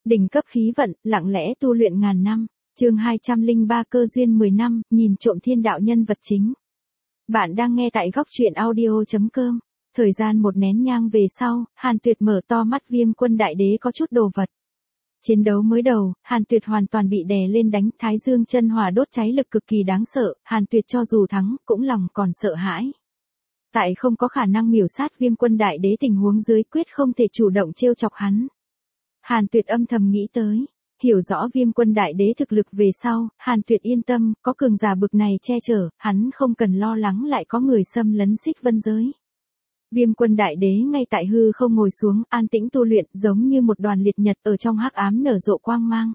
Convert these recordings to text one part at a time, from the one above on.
Đỉnh cấp khí vận, lặng lẽ tu luyện ngàn năm. Chương 203 cơ duyên 10 năm, nhìn trộm thiên đạo nhân vật chính. Bạn đang nghe tại góc truyện audio.com. Thời gian một nén nhang về sau, Hàn Tuyệt mở to mắt. Viêm Quân Đại Đế có chút đồ vật. Chiến đấu mới đầu, Hàn Tuyệt hoàn toàn bị đè lên đánh, Thái Dương chân hỏa đốt cháy lực cực kỳ đáng sợ, Hàn Tuyệt cho dù thắng, cũng lòng còn sợ hãi. Tại không có khả năng miểu sát Viêm Quân Đại Đế tình huống dưới, quyết không thể chủ động trêu chọc hắn. Hàn Tuyệt âm thầm nghĩ tới, hiểu rõ Viêm Quân Đại Đế thực lực về sau, Hàn Tuyệt yên tâm, có cường giả bực này che chở, hắn không cần lo lắng lại có người xâm lấn Xích Vân giới. Viêm Quân Đại Đế ngay tại hư không ngồi xuống, an tĩnh tu luyện, giống như một đoàn liệt nhật ở trong hắc ám nở rộ quang mang.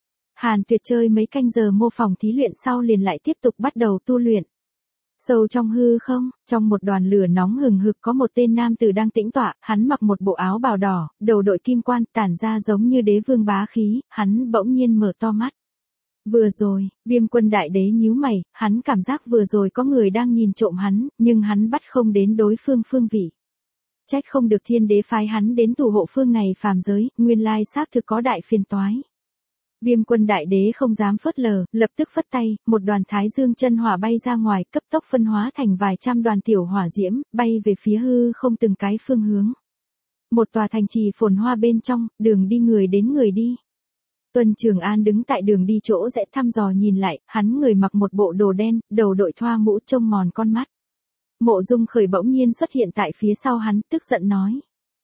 Hàn Tuyệt chơi mấy canh giờ mô phỏng thí luyện sau liền lại tiếp tục bắt đầu tu luyện. Sâu trong hư không, trong một đoàn lửa nóng hừng hực có một tên nam tử đang tĩnh tọa, hắn mặc một bộ áo bào đỏ, đầu đội kim quan, tản ra giống như đế vương bá khí, hắn bỗng nhiên mở to mắt. Vừa rồi, Viêm Quân Đại Đế nhíu mày, hắn cảm giác vừa rồi có người đang nhìn trộm hắn, nhưng hắn bắt không đến đối phương phương vị. Trách không được thiên đế phái hắn đến thủ hộ phương này phàm giới, nguyên lai xác thực có đại phiền toái. Viêm Quân Đại Đế không dám phớt lờ, lập tức phất tay, một đoàn Thái Dương chân hỏa bay ra ngoài, cấp tốc phân hóa thành vài trăm đoàn tiểu hỏa diễm, bay về phía hư không từng cái phương hướng. Một tòa thành trì phồn hoa bên trong, đường đi người đến người đi. Tuân Trường An đứng tại đường đi chỗ rẽ thăm dò nhìn lại, hắn người mặc một bộ đồ đen, đầu đội thoa mũ trông mòn con mắt. Mộ Dung Khởi bỗng nhiên xuất hiện tại phía sau hắn, tức giận nói.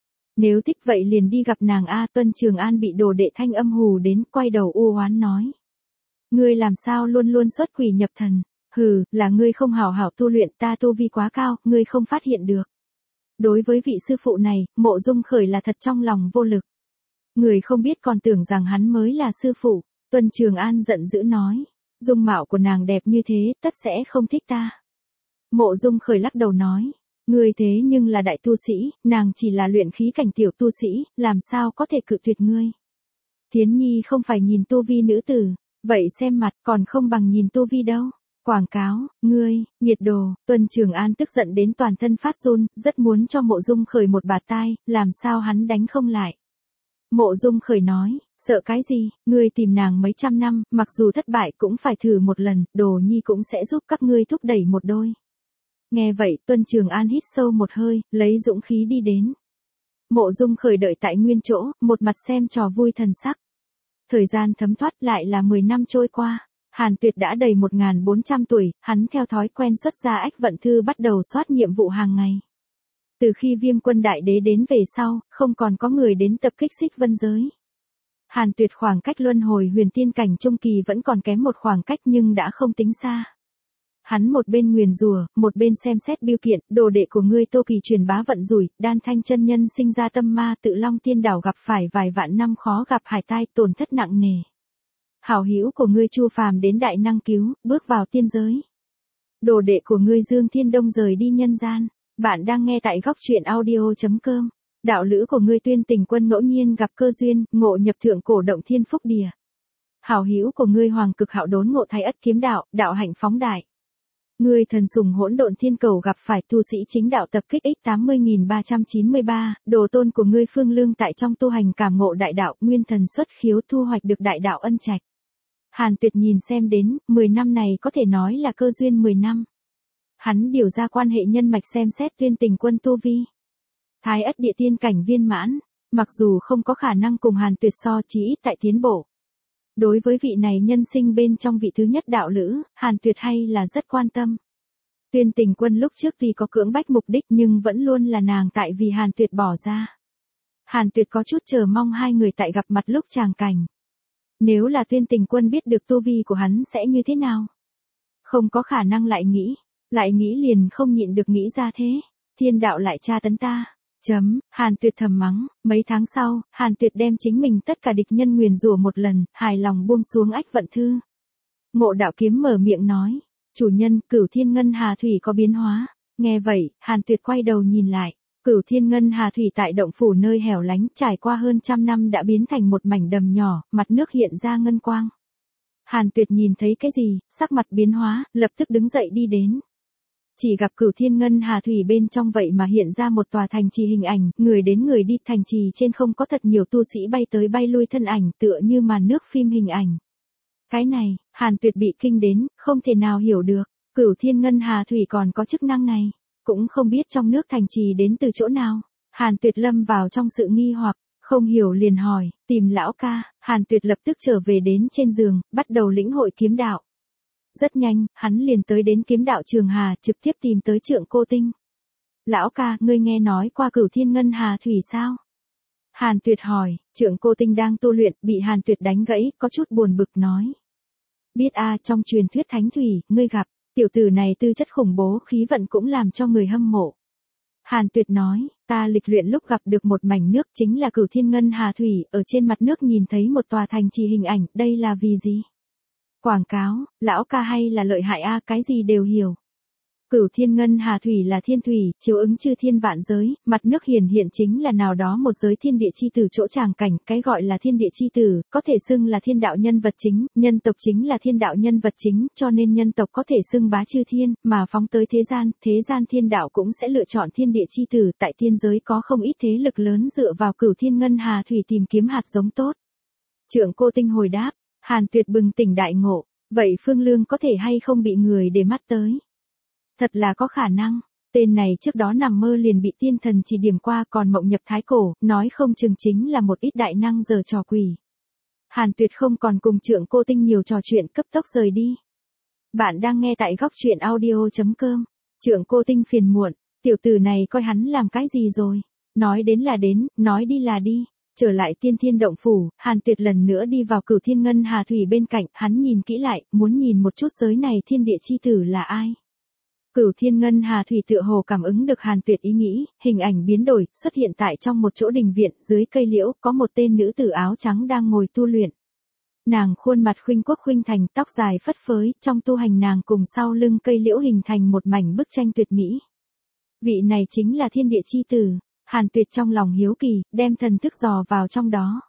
Nếu thích vậy liền đi gặp nàng a. Tuân Trường An bị đồ đệ thanh âm hù đến, quay đầu u oán nói. Ngươi làm sao luôn luôn xuất quỷ nhập thần, hừ, là ngươi không hảo hảo tu luyện, ta tu vi quá cao, ngươi không phát hiện được. Đối với vị sư phụ này, Mộ Dung Khởi là thật trong lòng vô lực. Người không biết còn tưởng rằng hắn mới là sư phụ. Tuân Trường An giận dữ nói. Dung mạo của nàng đẹp như thế, tất sẽ không thích ta. Mộ Dung Khởi lắc đầu nói. Ngươi thế nhưng là đại tu sĩ, nàng chỉ là luyện khí cảnh tiểu tu sĩ, làm sao có thể cự tuyệt ngươi. Thiến Nhi không phải nhìn tu vi nữ tử, vậy xem mặt còn không bằng nhìn tu vi đâu. Quảng cáo, ngươi, nhiệt đồ. Tuân Trường An tức giận đến toàn thân phát run, rất muốn cho Mộ Dung Khởi một bạt tai, làm sao hắn đánh không lại. Mộ Dung Khởi nói, sợ cái gì, ngươi tìm nàng mấy trăm năm, mặc dù thất bại cũng phải thử một lần, Đồ Nhi cũng sẽ giúp các ngươi thúc đẩy một đôi. Nghe vậy, Tuân Trường An hít sâu một hơi, lấy dũng khí đi đến. Mộ Dung Khởi đợi tại nguyên chỗ, một mặt xem trò vui thần sắc. Thời gian thấm thoát lại là 10 năm trôi qua. Hàn Tuyệt đã đầy 1400 tuổi, hắn theo thói quen xuất ra ách vận thư bắt đầu soát nhiệm vụ hàng ngày. Từ khi Viêm Quân Đại Đế đến về sau, không còn có người đến tập kích Xích Vân giới. Hàn Tuyệt khoảng cách luân hồi huyền tiên cảnh trung kỳ vẫn còn kém một khoảng cách nhưng đã không tính xa. Hắn một bên nguyền rủa, một bên xem xét biêu kiện, đồ đệ của ngươi Tô Kỳ truyền bá vận rủi, Đan Thanh chân nhân sinh ra tâm ma, Tự Long Tiên đảo gặp phải vài vạn năm khó gặp hải tai, tổn thất nặng nề. Hảo hữu của ngươi Chu Phàm đến đại năng cứu, bước vào tiên giới. Đồ đệ của ngươi Dương Thiên Đông rời đi nhân gian. Bạn đang nghe tại góc truyện audio.com. Đạo lữ của ngươi Tuyên Tình Quân ngẫu nhiên gặp cơ duyên, ngộ nhập thượng cổ động thiên phúc địa. Hảo hữu của ngươi Hoàng Cực Hạo đốn ngộ Thái Ất kiếm đạo, đạo hạnh phóng đại. Ngươi Thần Sùng Hỗn Độn Thiên Cầu gặp phải tu sĩ chính đạo tập kích X80393, đồ tôn của ngươi Phương Lương tại trong tu hành cảm ngộ đại đạo, nguyên thần xuất khiếu thu hoạch được đại đạo ân trạch. Hàn Tuyệt nhìn xem đến, 10 năm này có thể nói là cơ duyên 10 năm. Hắn điều ra quan hệ nhân mạch xem xét Tuyên Tình Quân tu vi. Thái Ất địa tiên cảnh viên mãn, mặc dù không có khả năng cùng Hàn Tuyệt so chí ít tại tiến bộ. Đối với vị này nhân sinh bên trong vị thứ nhất đạo lữ, Hàn Tuyệt hay là rất quan tâm. Tuyên Tình Quân lúc trước tuy có cưỡng bách mục đích nhưng vẫn luôn là nàng tại vì Hàn Tuyệt bỏ ra. Hàn Tuyệt có chút chờ mong hai người tại gặp mặt lúc tràng cảnh. Nếu là Tuyên Tình Quân biết được tu vi của hắn sẽ như thế nào? Không có khả năng lại nghĩ liền không nhịn được nghĩ ra thế. Thiên đạo lại tra tấn ta. Hàn Tuyệt thầm mắng, mấy tháng sau, Hàn Tuyệt đem chính mình tất cả địch nhân nguyền rủa một lần, hài lòng buông xuống ách vận thư. Ngộ Đạo Kiếm mở miệng nói, chủ nhân, Cửu Thiên Ngân Hà Thủy có biến hóa. Nghe vậy, Hàn Tuyệt quay đầu nhìn lại, Cửu Thiên Ngân Hà Thủy tại động phủ nơi hẻo lánh trải qua hơn 100 năm đã biến thành một mảnh đầm nhỏ, mặt nước hiện ra ngân quang. Hàn Tuyệt nhìn thấy cái gì, sắc mặt biến hóa, lập tức đứng dậy đi đến. Chỉ gặp Cửu Thiên Ngân Hà Thủy bên trong vậy mà hiện ra một tòa thành trì hình ảnh, người đến người đi, thành trì trên không có thật nhiều tu sĩ bay tới bay lui thân ảnh tựa như màn nước phim hình ảnh. Cái này, Hàn Tuyệt bị kinh đến, không thể nào hiểu được, Cửu Thiên Ngân Hà Thủy còn có chức năng này, cũng không biết trong nước thành trì đến từ chỗ nào. Hàn Tuyệt lâm vào trong sự nghi hoặc, không hiểu liền hỏi, tìm lão ca. Hàn Tuyệt lập tức trở về đến trên giường, bắt đầu lĩnh hội kiếm đạo. Rất nhanh, hắn liền tới đến kiếm đạo Trường Hà, trực tiếp tìm tới Trượng Cô Tinh. Lão ca, ngươi nghe nói qua Cửu Thiên Ngân Hà Thủy sao? Hàn Tuyệt hỏi. Trượng Cô Tinh đang tu luyện, bị Hàn Tuyệt đánh gãy, có chút buồn bực nói. Biết trong truyền thuyết Thánh Thủy, ngươi gặp, tiểu tử này tư chất khủng bố, khí vận cũng làm cho người hâm mộ. Hàn Tuyệt nói, ta lịch luyện lúc gặp được một mảnh nước chính là Cửu Thiên Ngân Hà Thủy, ở trên mặt nước nhìn thấy một tòa thành trì hình ảnh, đây là vì gì? Quảng cáo, lão ca hay là lợi hại cái gì đều hiểu. Cửu Thiên Ngân Hà Thủy là thiên thủy, chiếu ứng chư thiên vạn giới, mặt nước hiển hiện chính là nào đó một giới thiên địa chi tử chỗ tràng cảnh, cái gọi là thiên địa chi tử, có thể xưng là thiên đạo nhân vật chính, nhân tộc chính là thiên đạo nhân vật chính, cho nên nhân tộc có thể xưng bá chư thiên, mà phóng tới thế gian thiên đạo cũng sẽ lựa chọn thiên địa chi tử, tại thiên giới có không ít thế lực lớn dựa vào Cửu Thiên Ngân Hà Thủy tìm kiếm hạt giống tốt. Trượng Cô Tinh hồi đáp, Hàn Tuyệt bừng tỉnh đại ngộ, vậy Phương Lương có thể hay không bị người để mắt tới? Thật là có khả năng, tên này trước đó nằm mơ liền bị tiên thần chỉ điểm qua, còn mộng nhập thái cổ, nói không chừng chính là một ít đại năng giở trò quỷ. Hàn Tuyệt không còn cùng Trượng Cô Tinh nhiều trò chuyện, cấp tốc rời đi. Bạn đang nghe tại góc truyện audio.com. Trượng Cô Tinh phiền muộn, tiểu tử này coi hắn làm cái gì rồi? Nói đến là đến, nói đi là đi. Trở lại Tiên Thiên Động Phủ, Hàn Tuyệt lần nữa đi vào Cửu Thiên Ngân Hà Thủy bên cạnh, hắn nhìn kỹ lại, muốn nhìn một chút giới này thiên địa chi tử là ai. Cửu Thiên Ngân Hà Thủy tựa hồ cảm ứng được Hàn Tuyệt ý nghĩ, hình ảnh biến đổi, xuất hiện tại trong một chỗ đình viện, dưới cây liễu, có một tên nữ tử áo trắng đang ngồi tu luyện. Nàng khuôn mặt khuynh quốc khuynh thành, tóc dài phất phới, trong tu hành nàng cùng sau lưng cây liễu hình thành một mảnh bức tranh tuyệt mỹ. Vị này chính là thiên địa chi tử. Hàn Tuyệt trong lòng hiếu kỳ, đem thần thức dò vào trong đó.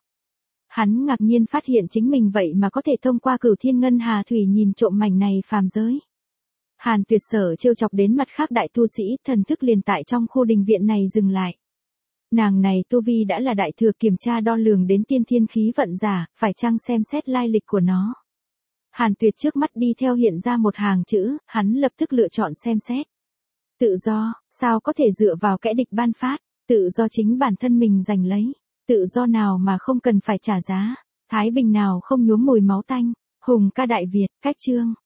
Hắn ngạc nhiên phát hiện chính mình vậy mà có thể thông qua Cửu Thiên Ngân Hà Thủy nhìn trộm mảnh này phàm giới. Hàn Tuyệt sở trêu chọc đến mặt khác đại tu sĩ, thần thức liền tại trong khu đình viện này dừng lại. Nàng này tu vi đã là đại thừa, kiểm tra đo lường đến tiên thiên khí vận giả, phải chăng xem xét lai lịch của nó. Hàn Tuyệt trước mắt đi theo hiện ra một hàng chữ, hắn lập tức lựa chọn xem xét. Tự do, sao có thể dựa vào kẻ địch ban phát, tự do chính bản thân mình giành lấy, tự do nào mà không cần phải trả giá, thái bình nào không nhuốm mùi máu tanh, hùng ca Đại Việt, cách chương.